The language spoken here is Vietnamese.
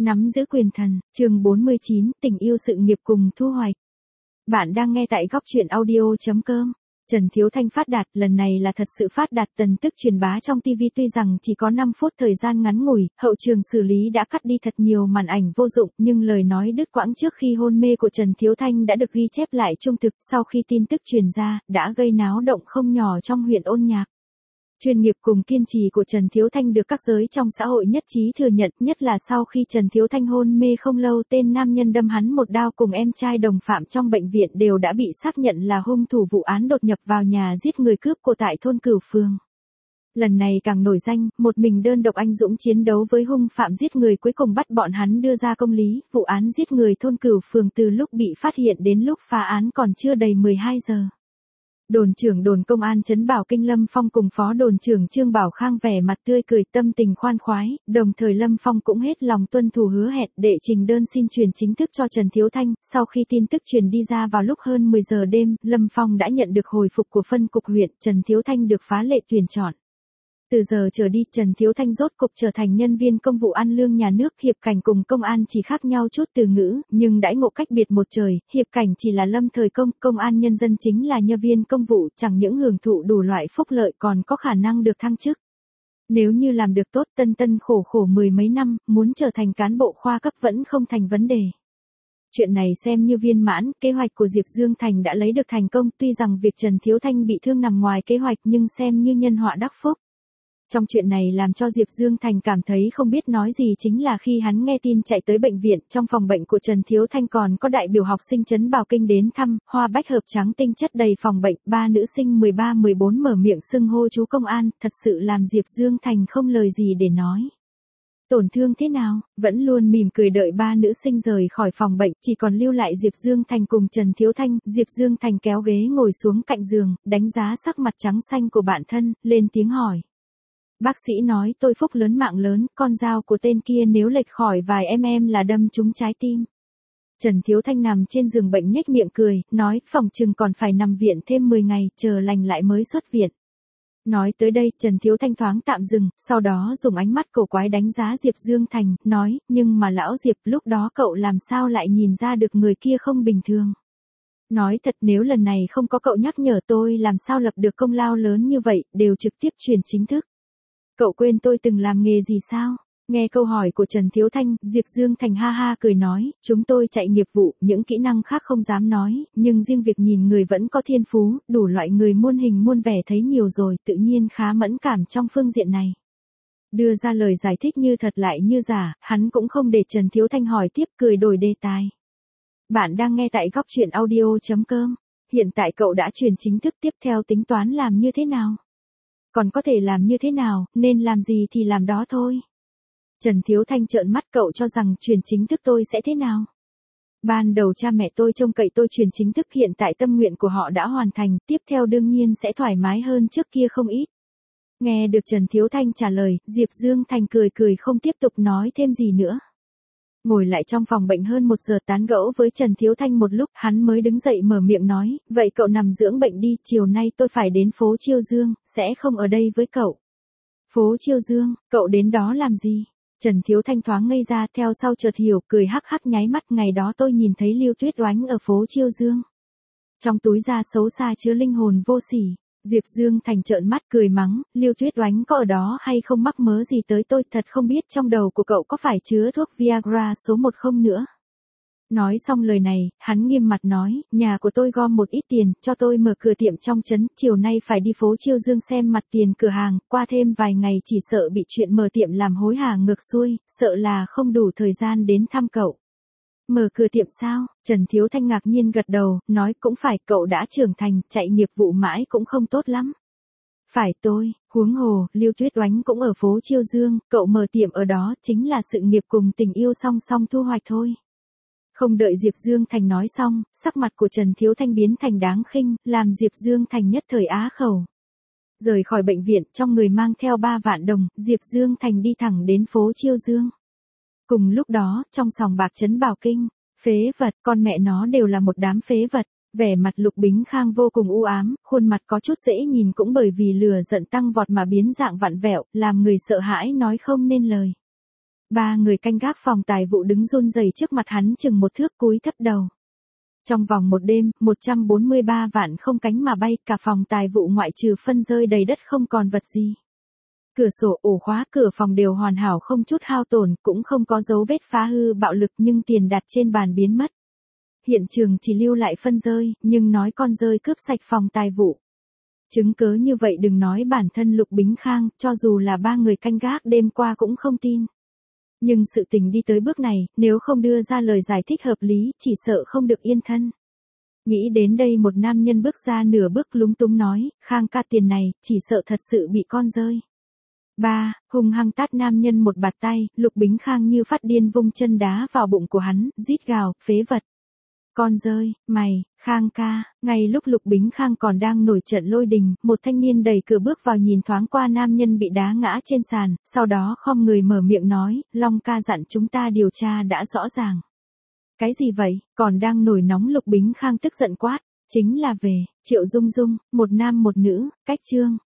Nắm giữ quyền thần, chương 49, tình yêu sự nghiệp cùng thu hoạch. Bạn đang nghe tại góc truyện audio.com. Trần Thiếu Thanh phát đạt, lần này là thật sự phát đạt, tin tức truyền bá trong TV tuy rằng chỉ có 5 phút thời gian ngắn ngủi, hậu trường xử lý đã cắt đi thật nhiều màn ảnh vô dụng, nhưng lời nói đứt quãng trước khi hôn mê của Trần Thiếu Thanh đã được ghi chép lại trung thực, sau khi tin tức truyền ra, đã gây náo động không nhỏ trong huyện Ôn Nhạc. Chuyên nghiệp cùng kiên trì của Trần Thiếu Thanh được các giới trong xã hội nhất trí thừa nhận, nhất là sau khi Trần Thiếu Thanh hôn mê không lâu, tên nam nhân đâm hắn một đao cùng em trai đồng phạm trong bệnh viện đều đã bị xác nhận là hung thủ vụ án đột nhập vào nhà giết người cướp của tại thôn Cửu Phường. Lần này càng nổi danh, một mình đơn độc anh dũng chiến đấu với hung phạm giết người, cuối cùng bắt bọn hắn đưa ra công lý. Vụ án giết người thôn Cửu Phường từ lúc bị phát hiện đến lúc phá án còn chưa đầy 12 giờ. Đồn trưởng đồn công an trấn Bảo Kinh Lâm Phong cùng phó đồn trưởng Trương Bảo Khang vẻ mặt tươi cười, tâm tình khoan khoái, đồng thời Lâm Phong cũng hết lòng tuân thủ hứa hẹn để trình đơn xin truyền chính thức cho Trần Thiếu Thanh. Sau khi tin tức truyền đi ra vào lúc hơn 10 giờ đêm, Lâm Phong đã nhận được hồi phục của phân cục huyện, Trần Thiếu Thanh được phá lệ tuyển chọn. Từ giờ trở đi, Trần Thiếu Thanh rốt cục trở thành nhân viên công vụ ăn lương nhà nước. Hiệp cảnh cùng công an chỉ khác nhau chút từ ngữ, nhưng đãi ngộ cách biệt một trời. Hiệp cảnh chỉ là lâm thời công an nhân dân chính là nhân viên công vụ, chẳng những hưởng thụ đủ loại phúc lợi còn có khả năng được thăng chức. Nếu như làm được tốt, tân khổ khổ mười mấy năm, muốn trở thành cán bộ khoa cấp vẫn không thành vấn đề. Chuyện này xem như viên mãn, kế hoạch của Diệp Dương Thành đã lấy được thành công, tuy rằng việc Trần Thiếu Thanh bị thương nằm ngoài kế hoạch nhưng xem như nhân họa đắc phúc. Trong chuyện này làm cho Diệp Dương Thành cảm thấy không biết nói gì chính là khi hắn nghe tin chạy tới bệnh viện, trong phòng bệnh của Trần Thiếu Thanh còn có đại biểu học sinh trấn Bảo Kinh đến thăm, hoa bách hợp trắng tinh chất đầy phòng bệnh, ba nữ sinh 13-14 mở miệng xưng hô chú công an, thật sự làm Diệp Dương Thành không lời gì để nói. Tổn thương thế nào, vẫn luôn mỉm cười đợi ba nữ sinh rời khỏi phòng bệnh, chỉ còn lưu lại Diệp Dương Thành cùng Trần Thiếu Thanh. Diệp Dương Thành kéo ghế ngồi xuống cạnh giường, đánh giá sắc mặt trắng xanh của bạn thân, lên tiếng hỏi. Bác sĩ nói tôi phúc lớn mạng lớn, con dao của tên kia nếu lệch khỏi vài mm là đâm trúng trái tim. Trần Thiếu Thanh nằm trên giường bệnh nhếch miệng cười, nói phòng chừng còn phải nằm viện thêm 10 ngày, chờ lành lại mới xuất viện. Nói tới đây, Trần Thiếu Thanh thoáng tạm dừng, sau đó dùng ánh mắt cổ quái đánh giá Diệp Dương Thành, nói, nhưng mà lão Diệp, lúc đó cậu làm sao lại nhìn ra được người kia không bình thường. Nói thật, nếu lần này không có cậu nhắc nhở tôi làm sao lập được công lao lớn như vậy, đều trực tiếp truyền chính thức. Cậu quên tôi từng làm nghề gì sao? Nghe câu hỏi của Trần Thiếu Thanh, Diệp Dương Thành ha ha cười nói, chúng tôi chạy nghiệp vụ, những kỹ năng khác không dám nói, nhưng riêng việc nhìn người vẫn có thiên phú, đủ loại người muôn hình muôn vẻ thấy nhiều rồi, tự nhiên khá mẫn cảm trong phương diện này. Đưa ra lời giải thích như thật lại như giả, hắn cũng không để Trần Thiếu Thanh hỏi tiếp, cười đổi đề tài. Bạn đang nghe tại góc truyện audio.com. Hiện tại cậu đã truyền chính thức, tiếp theo tính toán làm như thế nào? Còn có thể làm như thế nào, nên làm gì thì làm đó thôi. Trần Thiếu Thanh trợn mắt, cậu cho rằng truyền chính thức tôi sẽ thế nào? Ban đầu cha mẹ tôi trông cậy tôi truyền chính thức, hiện tại tâm nguyện của họ đã hoàn thành, tiếp theo đương nhiên sẽ thoải mái hơn trước kia không ít. Nghe được Trần Thiếu Thanh trả lời, Diệp Dương Thành cười cười không tiếp tục nói thêm gì nữa. Ngồi lại trong phòng bệnh hơn 1 giờ tán gẫu với Trần Thiếu Thanh một lúc, hắn mới đứng dậy mở miệng nói, vậy cậu nằm dưỡng bệnh đi, chiều nay tôi phải đến phố Chiêu Dương, sẽ không ở đây với cậu. Phố Chiêu Dương, cậu đến đó làm gì? Trần Thiếu Thanh thoáng ngây ra, theo sau chợt hiểu, cười hắc hắc nháy mắt, ngày đó tôi nhìn thấy Lưu Tuyết Oánh ở phố Chiêu Dương. Trong túi da xấu xa chứa linh hồn vô sỉ. Diệp Dương Thành trợn mắt cười mắng, Lưu Tuyết Oánh có ở đó hay không mắc mớ gì tới tôi, thật không biết trong đầu của cậu có phải chứa thuốc Viagra số 1 không nữa. Nói xong lời này, hắn nghiêm mặt nói, nhà của tôi gom một ít tiền, cho tôi mở cửa tiệm trong trấn, chiều nay phải đi phố Chiêu Dương xem mặt tiền cửa hàng, qua thêm vài ngày chỉ sợ bị chuyện mở tiệm làm hối hả ngược xuôi, sợ là không đủ thời gian đến thăm cậu. Mở cửa tiệm sao? Trần Thiếu Thanh ngạc nhiên gật đầu, nói cũng phải, cậu đã trưởng thành, chạy nghiệp vụ mãi cũng không tốt lắm. Phải tôi, huống hồ, Lưu Tuyết Oánh cũng ở phố Chiêu Dương, cậu mở tiệm ở đó chính là sự nghiệp cùng tình yêu song song thu hoạch thôi. Không đợi Diệp Dương Thành nói xong, sắc mặt của Trần Thiếu Thanh biến thành đáng khinh, làm Diệp Dương Thành nhất thời á khẩu. Rời khỏi bệnh viện, trong người mang theo 3 vạn đồng, Diệp Dương Thành đi thẳng đến phố Chiêu Dương. Cùng lúc đó, trong sòng bạc trấn Bảo Kinh, phế vật, con mẹ nó đều là một đám phế vật, vẻ mặt Lục Bính Khang vô cùng u ám, khuôn mặt có chút dễ nhìn cũng bởi vì lửa giận tăng vọt mà biến dạng vặn vẹo, làm người sợ hãi nói không nên lời. Ba người canh gác phòng tài vụ đứng run rẩy trước mặt hắn chừng một thước cúi thấp đầu. Trong vòng một đêm, 143 vạn không cánh mà bay, cả phòng tài vụ ngoại trừ phân rơi đầy đất không còn vật gì. Cửa sổ, ổ khóa, cửa phòng đều hoàn hảo không chút hao tổn, cũng không có dấu vết phá hư bạo lực, nhưng tiền đặt trên bàn biến mất. Hiện trường chỉ lưu lại phân rơi, nhưng nói con rơi cướp sạch phòng tài vụ. Chứng cớ như vậy đừng nói bản thân Lục Bính Khang, cho dù là ba người canh gác đêm qua cũng không tin. Nhưng sự tình đi tới bước này, nếu không đưa ra lời giải thích hợp lý, chỉ sợ không được yên thân. Nghĩ đến đây một nam nhân bước ra nửa bước lúng túng nói, Khang ca tiền này, chỉ sợ thật sự bị con rơi. Ba, hung hăng tát nam nhân một bạt tay, Lục Bính Khang như phát điên vung chân đá vào bụng của hắn, rít gào, phế vật. Con rơi, mày, Khang ca, ngay lúc Lục Bính Khang còn đang nổi trận lôi đình, một thanh niên đẩy cửa bước vào nhìn thoáng qua nam nhân bị đá ngã trên sàn, sau đó khom người mở miệng nói, Long ca dặn chúng ta điều tra đã rõ ràng. Cái gì vậy, còn đang nổi nóng Lục Bính Khang tức giận quát, chính là về, Triệu Dung Dung, một nam một nữ, cách chương.